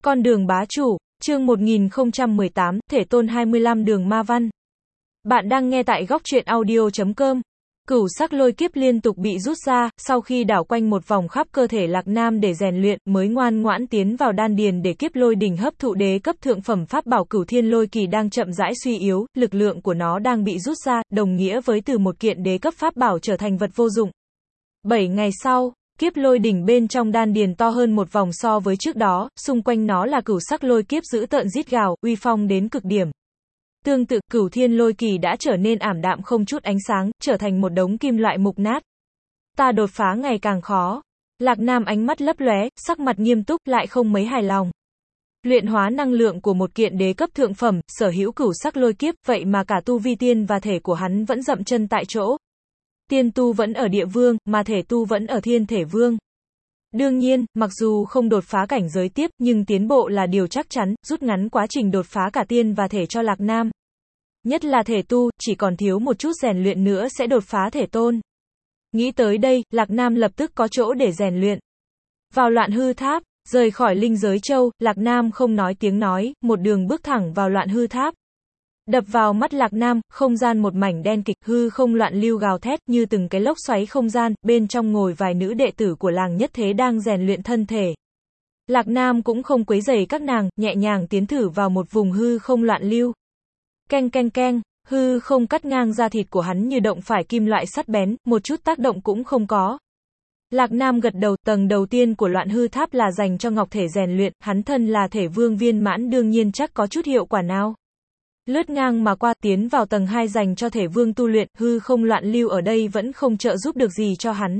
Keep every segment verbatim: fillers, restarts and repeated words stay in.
Con đường bá chủ, chương một nghìn không trăm mười tám, thể tôn hai mươi lăm đường ma văn. Bạn đang nghe tại góc truyện audio chấm com. Cửu sắc lôi kiếp liên tục bị rút ra, sau khi đảo quanh một vòng khắp cơ thể Lạc Nam để rèn luyện, mới ngoan ngoãn tiến vào đan điền để kiếp lôi đỉnh hấp thụ đế cấp thượng phẩm pháp bảo Cửu Thiên Lôi Kỳ đang chậm rãi suy yếu, lực lượng của nó đang bị rút ra, đồng nghĩa với từ một kiện đế cấp pháp bảo trở thành vật vô dụng. bảy ngày sau, kiếp lôi đỉnh bên trong đan điền to hơn một vòng so với trước đó, xung quanh nó là cửu sắc lôi kiếp dữ tợn rít gào, uy phong đến cực điểm. Tương tự, Cửu Thiên Lôi Kỳ đã trở nên ảm đạm không chút ánh sáng, trở thành một đống kim loại mục nát. Ta đột phá ngày càng khó. Lạc Nam ánh mắt lấp lóe, sắc mặt nghiêm túc, lại không mấy hài lòng. Luyện hóa năng lượng của một kiện đế cấp thượng phẩm, sở hữu cửu sắc lôi kiếp, vậy mà cả tu vi tiên và thể của hắn vẫn dậm chân tại chỗ. Tiên tu vẫn ở địa vương, mà thể tu vẫn ở thiên thể vương. Đương nhiên, mặc dù không đột phá cảnh giới tiếp, nhưng tiến bộ là điều chắc chắn, rút ngắn quá trình đột phá cả tiên và thể cho Lạc Nam. Nhất là thể tu, chỉ còn thiếu một chút rèn luyện nữa sẽ đột phá thể tôn. Nghĩ tới đây, Lạc Nam lập tức có chỗ để rèn luyện. Vào Loạn Hư Tháp, rời khỏi Linh Giới Châu, Lạc Nam không nói tiếng nói, một đường bước thẳng vào Loạn Hư Tháp. Đập vào mắt Lạc Nam, không gian một mảnh đen kịch, hư không loạn lưu gào thét như từng cái lốc xoáy không gian, bên trong ngồi vài nữ đệ tử của làng nhất thế đang rèn luyện thân thể. Lạc Nam cũng không quấy rầy các nàng, nhẹ nhàng tiến thử vào một vùng hư không loạn lưu. Keng keng keng, hư không cắt ngang da thịt của hắn như động phải kim loại sắt bén, một chút tác động cũng không có. Lạc Nam gật đầu, tầng đầu tiên của Loạn Hư Tháp là dành cho ngọc thể rèn luyện, hắn thân là thể vương viên mãn đương nhiên chắc có chút hiệu quả nào. Lướt ngang mà qua, tiến vào tầng hai dành cho thể vương tu luyện, hư không loạn lưu ở đây vẫn không trợ giúp được gì cho hắn.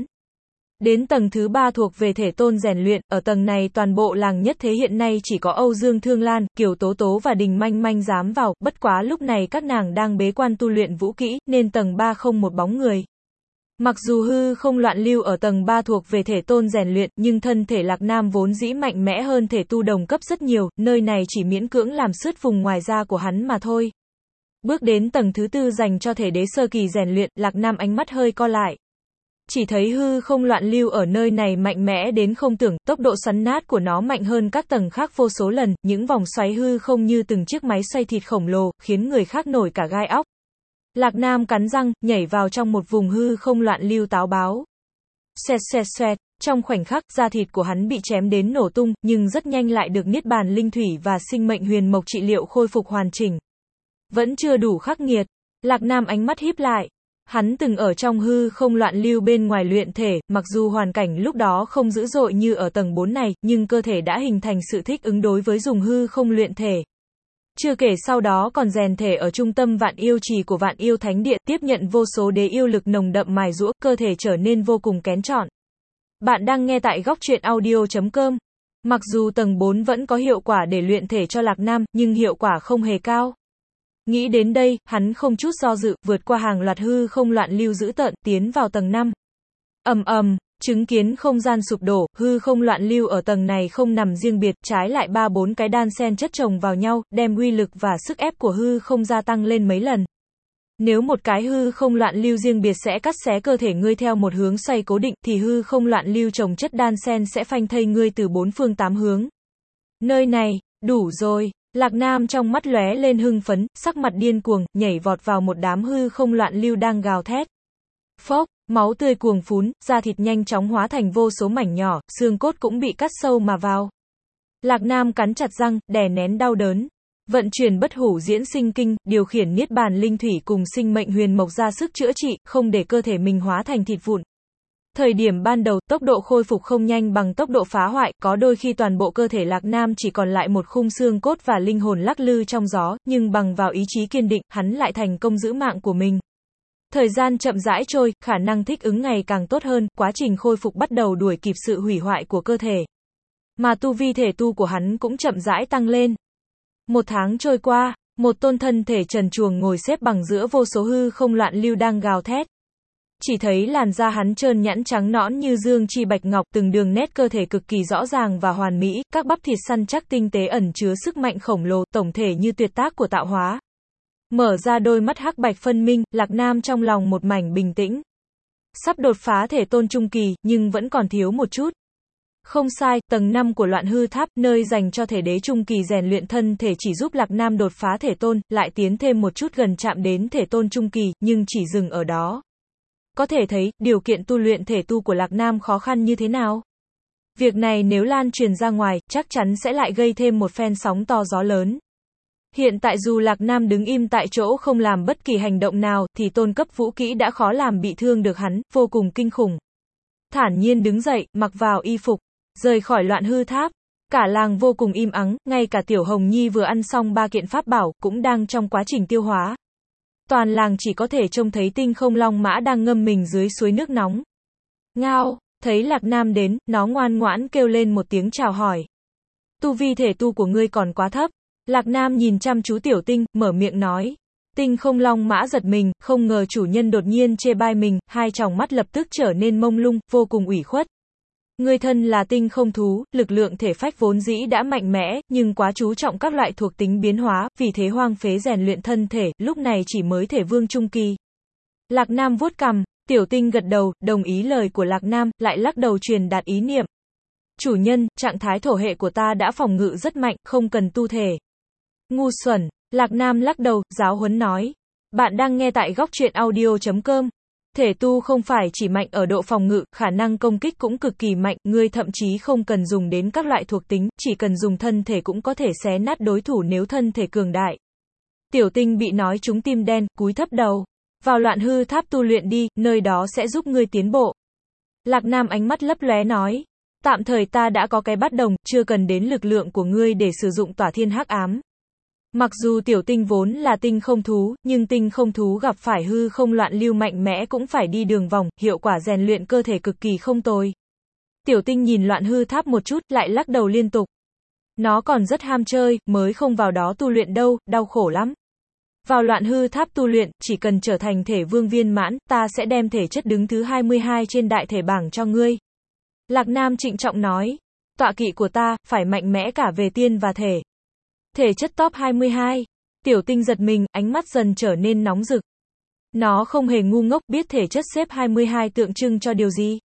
Đến tầng thứ ba thuộc về thể tôn rèn luyện, ở tầng này toàn bộ làng nhất thế hiện nay chỉ có Âu Dương Thương Lan, Kiều Tố Tố và Đình Manh Manh dám vào, bất quá lúc này các nàng đang bế quan tu luyện vũ kỹ, nên tầng ba không một bóng người. Mặc dù hư không loạn lưu ở tầng ba thuộc về thể tôn rèn luyện, nhưng thân thể Lạc Nam vốn dĩ mạnh mẽ hơn thể tu đồng cấp rất nhiều, nơi này chỉ miễn cưỡng làm sướt vùng ngoài da của hắn mà thôi. Bước đến tầng thứ tư dành cho thể đế sơ kỳ rèn luyện, Lạc Nam ánh mắt hơi co lại. Chỉ thấy hư không loạn lưu ở nơi này mạnh mẽ đến không tưởng, tốc độ xoắn nát của nó mạnh hơn các tầng khác vô số lần, những vòng xoáy hư không như từng chiếc máy xoay thịt khổng lồ, khiến người khác nổi cả gai óc. Lạc Nam cắn răng, nhảy vào trong một vùng hư không loạn lưu táo báo. Xoẹt xoẹt xoẹt, trong khoảnh khắc, da thịt của hắn bị chém đến nổ tung, nhưng rất nhanh lại được niết bàn linh thủy và sinh mệnh huyền mộc trị liệu khôi phục hoàn chỉnh. Vẫn chưa đủ khắc nghiệt. Lạc Nam ánh mắt híp lại. Hắn từng ở trong hư không loạn lưu bên ngoài luyện thể, mặc dù hoàn cảnh lúc đó không dữ dội như ở tầng bốn này, nhưng cơ thể đã hình thành sự thích ứng đối với dùng hư không luyện thể. Chưa kể sau đó còn rèn thể ở trung tâm Vạn Yêu Trì của Vạn Yêu Thánh Địa, tiếp nhận vô số đế yêu lực nồng đậm mài giũa, cơ thể trở nên vô cùng kén chọn. Bạn đang nghe tại góc truyện audio chấm com. Mặc dù tầng bốn vẫn có hiệu quả để luyện thể cho Lạc Nam, nhưng hiệu quả không hề cao. Nghĩ đến đây, hắn không chút do dự, vượt qua hàng loạt hư không loạn lưu dữ tợn, tiến vào tầng năm. Ầm ầm, chứng kiến không gian sụp đổ, hư không loạn lưu ở tầng này không nằm riêng biệt, trái lại ba bốn cái đan xen chất chồng vào nhau, đem uy lực và sức ép của hư không gia tăng lên mấy lần. Nếu một cái hư không loạn lưu riêng biệt sẽ cắt xé cơ thể ngươi theo một hướng xoay cố định, thì hư không loạn lưu chồng chất đan xen sẽ phanh thây ngươi từ bốn phương tám hướng. Nơi này, đủ rồi. Lạc Nam trong mắt lóe lên hưng phấn, sắc mặt điên cuồng, nhảy vọt vào một đám hư không loạn lưu đang gào thét. Phốc, máu tươi cuồng phún, da thịt nhanh chóng hóa thành vô số mảnh nhỏ, xương cốt cũng bị cắt sâu mà vào. Lạc Nam cắn chặt răng, đè nén đau đớn. Vận chuyển bất hủ diễn sinh kinh, điều khiển niết bàn linh thủy cùng sinh mệnh huyền mộc ra sức chữa trị, không để cơ thể mình hóa thành thịt vụn. Thời điểm ban đầu, tốc độ khôi phục không nhanh bằng tốc độ phá hoại, có đôi khi toàn bộ cơ thể Lạc Nam chỉ còn lại một khung xương cốt và linh hồn lắc lư trong gió, nhưng bằng vào ý chí kiên định, hắn lại thành công giữ mạng của mình. Thời gian chậm rãi trôi, khả năng thích ứng ngày càng tốt hơn, quá trình khôi phục bắt đầu đuổi kịp sự hủy hoại của cơ thể. Mà tu vi thể tu của hắn cũng chậm rãi tăng lên. Một tháng trôi qua, một tôn thân thể trần truồng ngồi xếp bằng giữa vô số hư không loạn lưu đang gào thét. Chỉ thấy làn da hắn trơn nhẵn trắng nõn như dương chi bạch ngọc, từng đường nét cơ thể cực kỳ rõ ràng và hoàn mỹ, các bắp thịt săn chắc tinh tế ẩn chứa sức mạnh khổng lồ, tổng thể như tuyệt tác của tạo hóa. Mở ra đôi mắt hắc bạch phân minh, Lạc Nam trong lòng một mảnh bình tĩnh. Sắp đột phá thể tôn trung kỳ, nhưng vẫn còn thiếu một chút. Không sai, tầng năm của Loạn Hư Tháp, nơi dành cho thể đế trung kỳ rèn luyện thân thể chỉ giúp Lạc Nam đột phá thể tôn, lại tiến thêm một chút gần chạm đến thể tôn trung kỳ, nhưng chỉ dừng ở đó. Có thể thấy, điều kiện tu luyện thể tu của Lạc Nam khó khăn như thế nào? Việc này nếu lan truyền ra ngoài, chắc chắn sẽ lại gây thêm một phen sóng to gió lớn. Hiện tại dù Lạc Nam đứng im tại chỗ không làm bất kỳ hành động nào, thì tôn cấp vũ kỹ đã khó làm bị thương được hắn, vô cùng kinh khủng. Thản nhiên đứng dậy, mặc vào y phục, rời khỏi Loạn Hư Tháp. Cả làng vô cùng im ắng, ngay cả Tiểu Hồng Nhi vừa ăn xong ba kiện pháp bảo, cũng đang trong quá trình tiêu hóa. Toàn làng chỉ có thể trông thấy Tinh Không Long Mã đang ngâm mình dưới suối nước nóng. Ngao, thấy Lạc Nam đến, nó ngoan ngoãn kêu lên một tiếng chào hỏi. Tu vi thể tu của ngươi còn quá thấp. Lạc Nam nhìn chăm chú Tiểu Tinh, mở miệng nói. Tinh Không Long Mã giật mình, không ngờ chủ nhân đột nhiên chê bai mình, hai tròng mắt lập tức trở nên mông lung, vô cùng ủy khuất. Ngươi thân là tinh không thú, lực lượng thể phách vốn dĩ đã mạnh mẽ, nhưng quá chú trọng các loại thuộc tính biến hóa, vì thế hoang phế rèn luyện thân thể, lúc này chỉ mới thể vương trung kỳ. Lạc Nam vuốt cằm, Tiểu Tinh gật đầu, đồng ý lời của Lạc Nam, lại lắc đầu truyền đạt ý niệm. Chủ nhân, trạng thái thổ hệ của ta đã phòng ngự rất mạnh, không cần tu thể. Ngu xuẩn, Lạc Nam lắc đầu, giáo huấn nói. Bạn đang nghe tại góc truyện audio chấm com. Thể tu không phải chỉ mạnh ở độ phòng ngự, khả năng công kích cũng cực kỳ mạnh, ngươi thậm chí không cần dùng đến các loại thuộc tính, chỉ cần dùng thân thể cũng có thể xé nát đối thủ nếu thân thể cường đại. Tiểu Tinh bị nói trúng tim đen, cúi thấp đầu. Vào Loạn Hư Tháp tu luyện đi, nơi đó sẽ giúp ngươi tiến bộ. Lạc Nam ánh mắt lấp lóe nói. Tạm thời ta đã có cái bắt đồng, chưa cần đến lực lượng của ngươi để sử dụng tỏa thiên hắc ám. Mặc dù Tiểu Tinh vốn là tinh không thú, nhưng tinh không thú gặp phải hư không loạn lưu mạnh mẽ cũng phải đi đường vòng, hiệu quả rèn luyện cơ thể cực kỳ không tồi. Tiểu Tinh nhìn Loạn Hư Tháp một chút, lại lắc đầu liên tục. Nó còn rất ham chơi, mới không vào đó tu luyện đâu, đau khổ lắm. Vào Loạn Hư Tháp tu luyện, chỉ cần trở thành thể vương viên mãn, ta sẽ đem thể chất đứng thứ hai mươi hai trên đại thể bảng cho ngươi. Lạc Nam trịnh trọng nói. Tọa kỵ của ta, phải mạnh mẽ cả về tiên và thể. Thể chất top hai mươi hai. Tiểu Tinh giật mình, ánh mắt dần trở nên nóng rực. Nó không hề ngu ngốc, biết thể chất xếp hai mươi hai tượng trưng cho điều gì.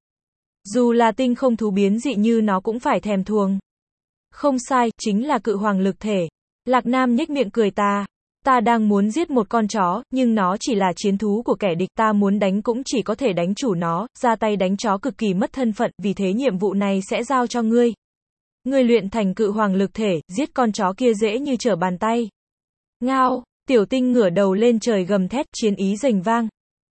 Dù là tinh không thú biến dị như nó cũng phải thèm thuồng. Không sai, chính là cự hoàng lực thể. Lạc Nam nhếch miệng cười ta. Ta đang muốn giết một con chó, nhưng nó chỉ là chiến thú của kẻ địch, ta muốn đánh cũng chỉ có thể đánh chủ nó, ra tay đánh chó cực kỳ mất thân phận, vì thế nhiệm vụ này sẽ giao cho ngươi. Ngươi luyện thành cự hoàng lực thể, giết con chó kia dễ như trở bàn tay. Ngao, Tiểu Tinh ngửa đầu lên trời gầm thét, chiến ý rền vang.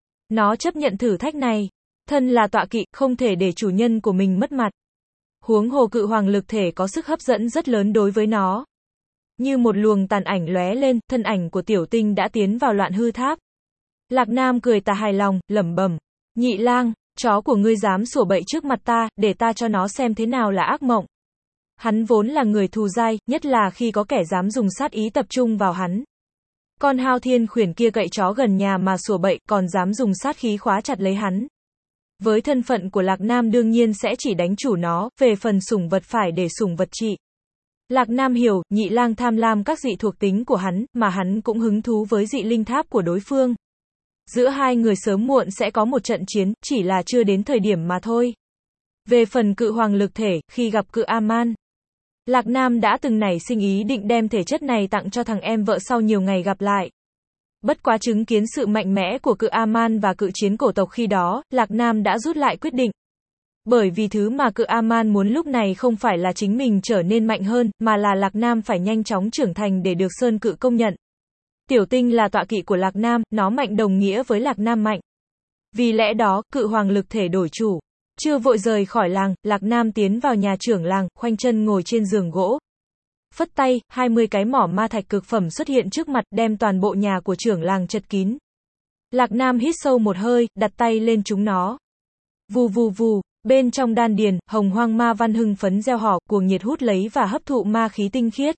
Nó chấp nhận thử thách này. Thân là tọa kỵ, không thể để chủ nhân của mình mất mặt. Huống hồ cự hoàng lực thể có sức hấp dẫn rất lớn đối với nó. Như một luồng tàn ảnh lóe lên, thân ảnh của Tiểu Tinh đã tiến vào Loạn Hư Tháp. Lạc Nam cười tà hài lòng, lẩm bẩm. Nhị lang, chó của ngươi dám sủa bậy trước mặt ta, để ta cho nó xem thế nào là ác mộng. Hắn vốn là người thù dai, nhất là khi có kẻ dám dùng sát ý tập trung vào hắn. Con hao thiên khuyển kia cậy chó gần nhà mà sủa bậy, còn dám dùng sát khí khóa chặt lấy hắn. Với thân phận của Lạc Nam đương nhiên sẽ chỉ đánh chủ nó, về phần sủng vật phải để sủng vật trị. Lạc Nam hiểu, nhị lang tham lam các dị thuộc tính của hắn, mà hắn cũng hứng thú với dị linh tháp của đối phương. Giữa hai người sớm muộn sẽ có một trận chiến, chỉ là chưa đến thời điểm mà thôi. Về phần cự hoàng lực thể, khi gặp cự A-man, Lạc Nam đã từng nảy sinh ý định đem thể chất này tặng cho thằng em vợ sau nhiều ngày gặp lại. Bất quá chứng kiến sự mạnh mẽ của cự A-man và cự chiến cổ tộc khi đó, Lạc Nam đã rút lại quyết định. Bởi vì thứ mà cự A-man muốn lúc này không phải là chính mình trở nên mạnh hơn, mà là Lạc Nam phải nhanh chóng trưởng thành để được Sơn Cự công nhận. Tiểu Tinh là tọa kỵ của Lạc Nam, nó mạnh đồng nghĩa với Lạc Nam mạnh. Vì lẽ đó, cự hoàng lực thể đổi chủ. Chưa vội rời khỏi làng, Lạc Nam tiến vào nhà trưởng làng, khoanh chân ngồi trên giường gỗ. Phất tay, hai mươi cái mỏ ma thạch cực phẩm xuất hiện trước mặt, đem toàn bộ nhà của trưởng làng chật kín. Lạc Nam hít sâu một hơi, đặt tay lên chúng nó. Vù vù vù, bên trong đan điền, hồng hoang ma văn hưng phấn gieo họ, cuồng nhiệt hút lấy và hấp thụ ma khí tinh khiết.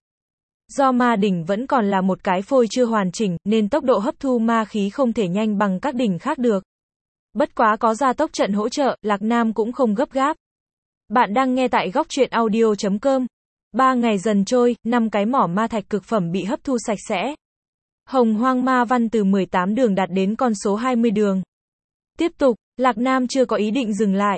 Do ma đỉnh vẫn còn là một cái phôi chưa hoàn chỉnh, nên tốc độ hấp thu ma khí không thể nhanh bằng các đỉnh khác được. Bất quá có gia tốc trận hỗ trợ, Lạc Nam cũng không gấp gáp. Bạn đang nghe tại góc truyện audio chấm com. Ba ngày dần trôi, năm cái mỏ ma thạch cực phẩm bị hấp thu sạch sẽ. Hồng hoang ma văn từ mười tám đường đạt đến con số hai mươi đường. Tiếp tục, Lạc Nam chưa có ý định dừng lại.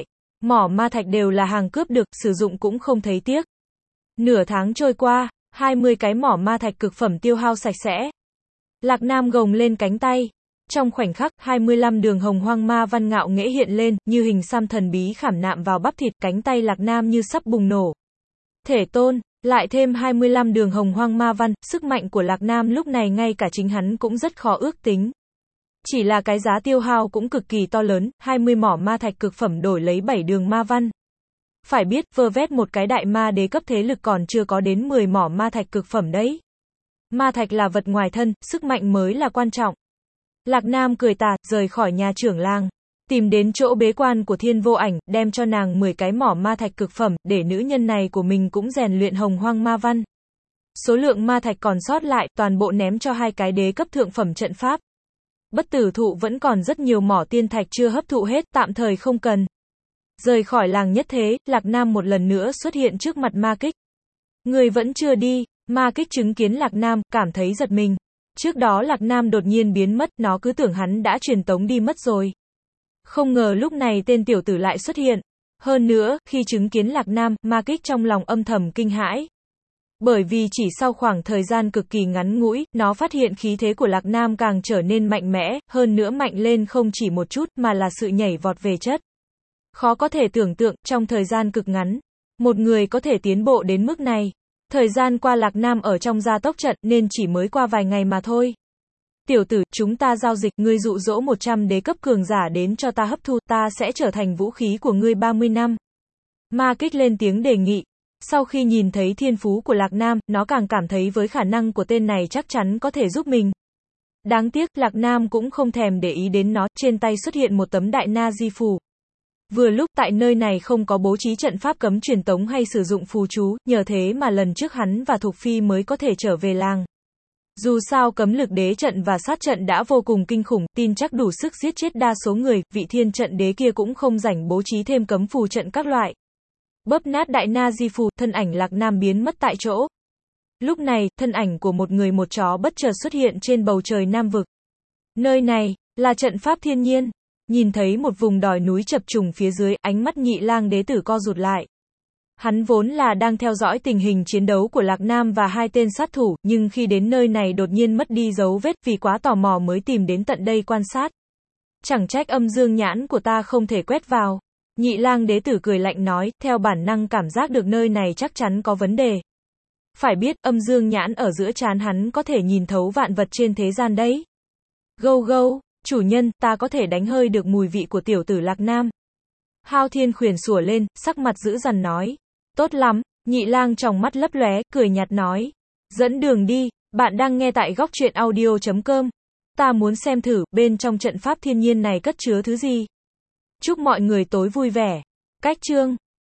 Mỏ ma thạch đều là hàng cướp được, sử dụng cũng không thấy tiếc. Nửa tháng trôi qua, hai mươi cái mỏ ma thạch cực phẩm tiêu hao sạch sẽ. Lạc Nam gồng lên cánh tay. Trong khoảnh khắc, hai mươi lăm đường hồng hoang ma văn ngạo nghễ hiện lên, như hình xăm thần bí khảm nạm vào bắp thịt, cánh tay Lạc Nam như sắp bùng nổ. Thể tôn, lại thêm hai mươi lăm đường hồng hoang ma văn, sức mạnh của Lạc Nam lúc này ngay cả chính hắn cũng rất khó ước tính. Chỉ là cái giá tiêu hao cũng cực kỳ to lớn, hai mươi mỏ ma thạch cực phẩm đổi lấy bảy đường ma văn. Phải biết, vơ vét một cái đại ma đế cấp thế lực còn chưa có đến mười mỏ ma thạch cực phẩm đấy. Ma thạch là vật ngoài thân, sức mạnh mới là quan trọng. Lạc Nam cười tà, rời khỏi nhà trưởng làng. Tìm đến chỗ bế quan của Thiên Vô Ảnh, đem cho nàng mười cái mỏ ma thạch cực phẩm, để nữ nhân này của mình cũng rèn luyện hồng hoang ma văn. Số lượng ma thạch còn sót lại, toàn bộ ném cho hai cái đế cấp thượng phẩm trận pháp. Bất tử thụ vẫn còn rất nhiều mỏ tiên thạch chưa hấp thụ hết, tạm thời không cần. Rời khỏi làng nhất thế, Lạc Nam một lần nữa xuất hiện trước mặt Ma Kích. Người vẫn chưa đi, Ma Kích chứng kiến Lạc Nam, cảm thấy giật mình. Trước đó Lạc Nam đột nhiên biến mất, nó cứ tưởng hắn đã truyền tống đi mất rồi. Không ngờ lúc này tên tiểu tử lại xuất hiện. Hơn nữa, khi chứng kiến Lạc Nam, Ma Kích trong lòng âm thầm kinh hãi. Bởi vì chỉ sau khoảng thời gian cực kỳ ngắn ngủi, nó phát hiện khí thế của Lạc Nam càng trở nên mạnh mẽ, hơn nữa mạnh lên không chỉ một chút, mà là sự nhảy vọt về chất. Khó có thể tưởng tượng, trong thời gian cực ngắn, một người có thể tiến bộ đến mức này. Thời gian qua Lạc Nam ở trong gia tốc trận, nên chỉ mới qua vài ngày mà thôi. Tiểu tử, chúng ta giao dịch, ngươi dụ dỗ một trăm đế cấp cường giả đến cho ta hấp thu, ta sẽ trở thành vũ khí của ngươi ba mươi năm. Ma Kích lên tiếng đề nghị. Sau khi nhìn thấy thiên phú của Lạc Nam, nó càng cảm thấy với khả năng của tên này chắc chắn có thể giúp mình. Đáng tiếc, Lạc Nam cũng không thèm để ý đến nó, trên tay xuất hiện một tấm đại na di phù. Vừa lúc tại nơi này không có bố trí trận pháp cấm truyền tống hay sử dụng phù chú, nhờ thế mà lần trước hắn và Thục Phi mới có thể trở về làng. Dù sao cấm lực đế trận và sát trận đã vô cùng kinh khủng, tin chắc đủ sức giết chết đa số người, vị thiên trận đế kia cũng không rảnh bố trí thêm cấm phù trận các loại. Bóp nát đại na di phù, thân ảnh Lạc Nam biến mất tại chỗ. Lúc này, thân ảnh của một người một chó bất chợt xuất hiện trên bầu trời Nam vực. Nơi này, là trận pháp thiên nhiên. Nhìn thấy một vùng đồi núi chập trùng phía dưới, ánh mắt Nhị Lang đế tử co rụt lại. Hắn vốn là đang theo dõi tình hình chiến đấu của Lạc Nam và hai tên sát thủ, nhưng khi đến nơi này đột nhiên mất đi dấu vết, vì quá tò mò mới tìm đến tận đây quan sát. Chẳng trách âm dương nhãn của ta không thể quét vào. Nhị Lang đế tử cười lạnh nói, theo bản năng cảm giác được nơi này chắc chắn có vấn đề. Phải biết, âm dương nhãn ở giữa trán hắn có thể nhìn thấu vạn vật trên thế gian đấy. Gâu gâu, chủ nhân, ta có thể đánh hơi được mùi vị của tiểu tử Lạc Nam. Hao Thiên khuyển sủa lên, sắc mặt dữ dằn nói. Tốt lắm, Nhị Lang trong mắt lấp lóe, cười nhạt nói. Dẫn đường đi, bạn đang nghe tại góc truyện audio chấm com. Ta muốn xem thử, bên trong trận pháp thiên nhiên này cất chứa thứ gì. Chúc mọi người tối vui vẻ. Cách chương.